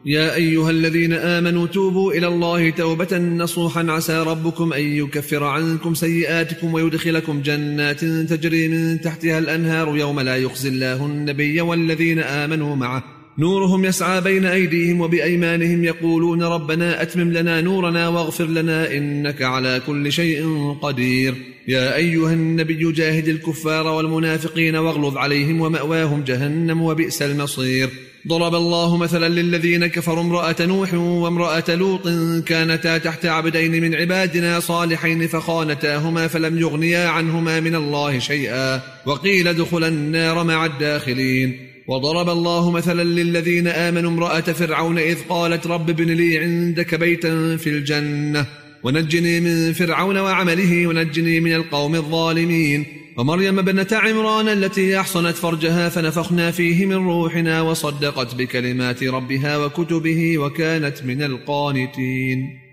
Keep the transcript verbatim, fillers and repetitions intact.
يا أيها الذين آمنوا توبوا إلى الله توبة نصوحا عسى ربكم أن يكفر عنكم سيئاتكم ويدخلكم جنات تجري من تحتها الأنهار يوم لا يخزي الله النبي والذين آمنوا معه نورهم يسعى بين أيديهم وبأيمانهم يقولون ربنا أتمم لنا نورنا واغفر لنا إنك على كل شيء قدير. يا أيها النبي جاهد الكفار والمنافقين واغلظ عليهم ومأواهم جهنم وبئس المصير. ضرب الله مثلا للذين كفروا امرأة نوح وامرأة لوط كانتا تحت عبدين من عبادنا صالحين فخانتاهما فلم يغنيا عنهما من الله شيئا وقيل ادخلا النار مع الداخلين. وضرب الله مثلا للذين آمنوا امرأة فرعون إذ قالت رب ابن لي عندك بيتا في الجنة ونجني من فرعون وعمله ونجني من القوم الظالمين. ومريم ابنة عمران التي أحصنت فرجها فنفخنا فيه من روحنا وصدقت بكلمات ربها وكتبه وكانت من القانتين.